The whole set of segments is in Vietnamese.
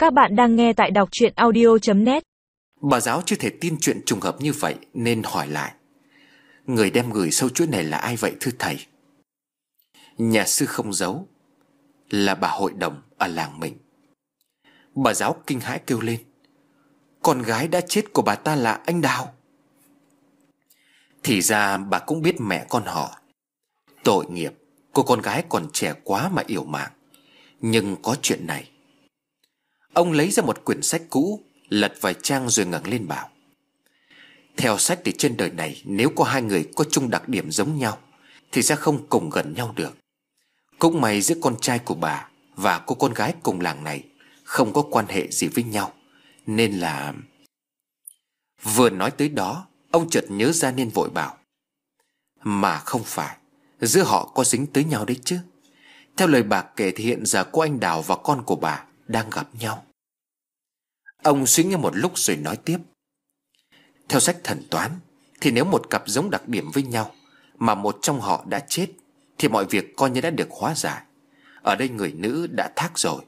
Các bạn đang nghe tại đọc truyện audio.net. Bà giáo chưa thể tin chuyện trùng hợp như vậy nên hỏi lại: người đem gửi sâu chuỗi này là ai vậy thưa thầy? Nhà sư không giấu: là bà hội đồng ở làng mình. Bà giáo kinh hãi kêu lên: con gái đã chết của bà ta là anh Đào. Thì ra bà cũng biết mẹ con họ. Tội nghiệp, cô con gái còn trẻ quá mà yểu mạng. Nhưng có chuyện này. Ông lấy ra một quyển sách cũ, lật vài trang rồi ngẩng lên bảo: theo sách thì trên đời này nếu có hai người có chung đặc điểm giống nhau thì sẽ không cùng gần nhau được. Cũng may giữa con trai của bà và cô con gái cùng làng này không có quan hệ gì với nhau, nên là... Vừa nói tới đó, ông chợt nhớ ra nên vội bảo: mà không phải, giữa họ có dính tới nhau đấy chứ. Theo lời bà kể thì hiện giờ cô anh Đào và con của bà đang gặp nhau. Ông suy nghĩ một lúc rồi nói tiếp: theo sách thần toán thì nếu một cặp giống đặc điểm với nhau mà một trong họ đã chết thì mọi việc coi như đã được hóa giải. Ở đây người nữ đã thác rồi.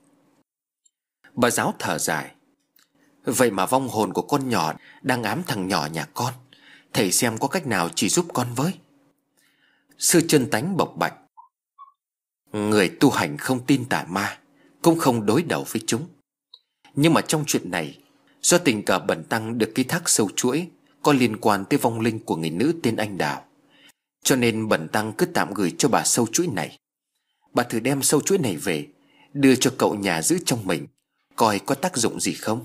Bà giáo thở dài: vậy mà vong hồn của con nhỏ đang ám thằng nhỏ nhà con. Thầy xem có cách nào chỉ giúp con với. Sư Chân Tánh bộc bạch: người tu hành không tin tà ma, cũng không đối đầu với chúng. Nhưng mà trong chuyện này, do tình cờ bần tăng được ký thác sâu chuỗi có liên quan tới vong linh của người nữ tên anh Đào, cho nên bần tăng cứ tạm gửi cho bà sâu chuỗi này. Bà thử đem sâu chuỗi này về, đưa cho cậu nhà giữ trong mình, coi có tác dụng gì không.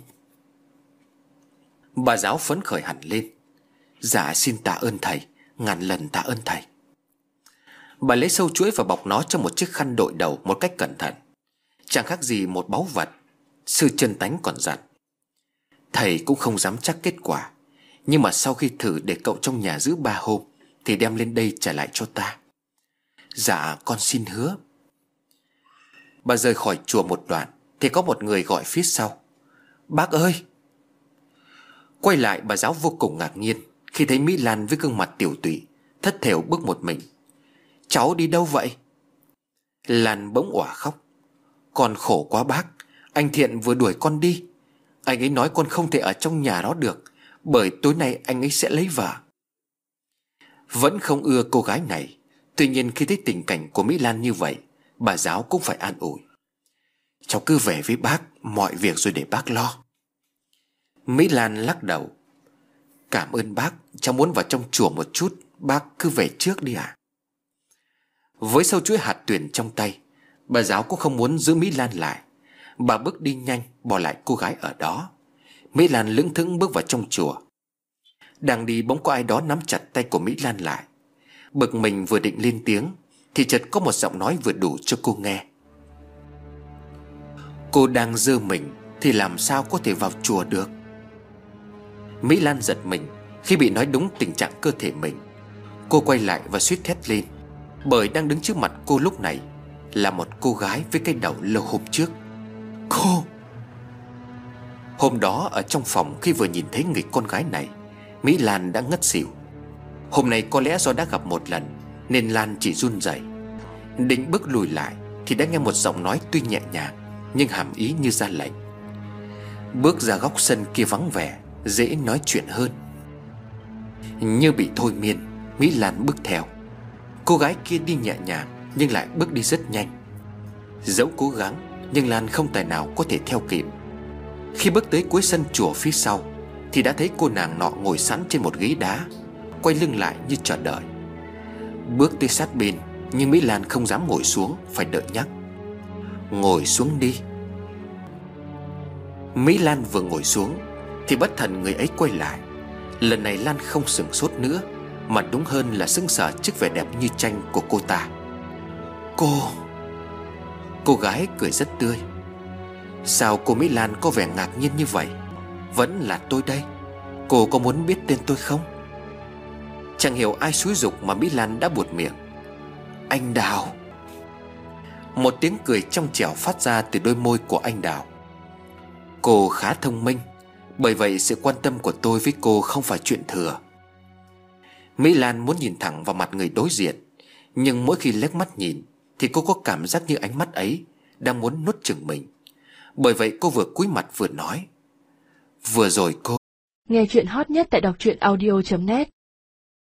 Bà giáo phấn khởi hẳn lên: dạ xin tạ ơn thầy, ngàn lần tạ ơn thầy. Bà lấy sâu chuỗi và bọc nó trong một chiếc khăn đội đầu một cách cẩn thận, chẳng khác gì một báu vật. Sư Chân Tánh còn dặn: thầy cũng không dám chắc kết quả, nhưng mà sau khi thử để cậu trong nhà giữ 3 hôm thì đem lên đây trả lại cho ta. Dạ con xin hứa. Bà rời khỏi chùa một đoạn thì có một người gọi phía sau: bác ơi. Quay lại, bà giáo vô cùng ngạc nhiên khi thấy Mỹ Lan với gương mặt tiểu tụy, thất thểu bước một mình. Cháu đi đâu vậy? Lan bỗng òa khóc: con khổ quá bác, anh Thiện vừa đuổi con đi. Anh ấy nói con không thể ở trong nhà đó được, bởi tối nay anh ấy sẽ lấy vợ. Vẫn không ưa cô gái này. Tuy nhiên khi thấy tình cảnh của Mỹ Lan như vậy, bà giáo cũng phải an ủi: cháu cứ về với bác, mọi việc rồi để bác lo. Mỹ Lan lắc đầu: cảm ơn bác, cháu muốn vào trong chùa một chút, bác cứ về trước đi ạ. Với sâu chuỗi hạt tuyền trong tay, bà giáo cũng không muốn giữ Mỹ Lan lại. Bà bước đi nhanh, bỏ lại cô gái ở đó. Mỹ Lan lững thững bước vào trong chùa. Đang đi bỗng có ai đó nắm chặt tay của Mỹ Lan lại. Bực mình vừa định lên tiếng thì chợt có một giọng nói vừa đủ cho cô nghe: cô đang giơ mình thì làm sao có thể vào chùa được. Mỹ Lan giật mình khi bị nói đúng tình trạng cơ thể mình. Cô quay lại và suýt thét lên, bởi đang đứng trước mặt cô lúc này là một cô gái với cái đầu lâu hôm trước. Cô! Hôm đó ở trong phòng, khi vừa nhìn thấy người con gái này, Mỹ Lan đã ngất xỉu. Hôm nay có lẽ do đã gặp một lần nên Lan chỉ run rẩy. Định bước lùi lại thì đã nghe một giọng nói tuy nhẹ nhàng nhưng hàm ý như ra lệnh. Bước ra góc sân kia vắng vẻ, dễ nói chuyện hơn. Như bị thôi miên, Mỹ Lan bước theo. Cô gái kia đi nhẹ nhàng nhưng lại bước đi rất nhanh. Dẫu cố gắng nhưng Lan không tài nào có thể theo kịp. Khi bước tới cuối sân chùa phía sau thì đã thấy cô nàng nọ ngồi sẵn trên một ghế đá, quay lưng lại như chờ đợi. Bước tới sát bên nhưng Mỹ Lan không dám ngồi xuống, phải đợi nhắc: ngồi xuống đi. Mỹ Lan vừa ngồi xuống thì bất thần người ấy quay lại. Lần này Lan không sửng sốt nữa, mà đúng hơn là sững sờ trước vẻ đẹp như tranh của cô ta. Cô gái cười rất tươi: sao cô Mỹ Lan có vẻ ngạc nhiên như vậy? Vẫn là tôi đây. Cô có muốn biết tên tôi không? Chẳng hiểu ai xúi giục mà Mỹ Lan đã buột miệng: anh Đào. Một tiếng cười trong trẻo phát ra từ đôi môi của anh Đào. Cô khá thông minh, bởi vậy sự quan tâm của tôi với cô không phải chuyện thừa. Mỹ Lan muốn nhìn thẳng vào mặt người đối diện, nhưng mỗi khi liếc mắt nhìn thì cô có cảm giác như ánh mắt ấy đang muốn nuốt chửng mình. Bởi vậy cô vừa cúi mặt vừa nói: Vừa rồi cô... Nghe chuyện hot nhất tại đọc truyện audio.net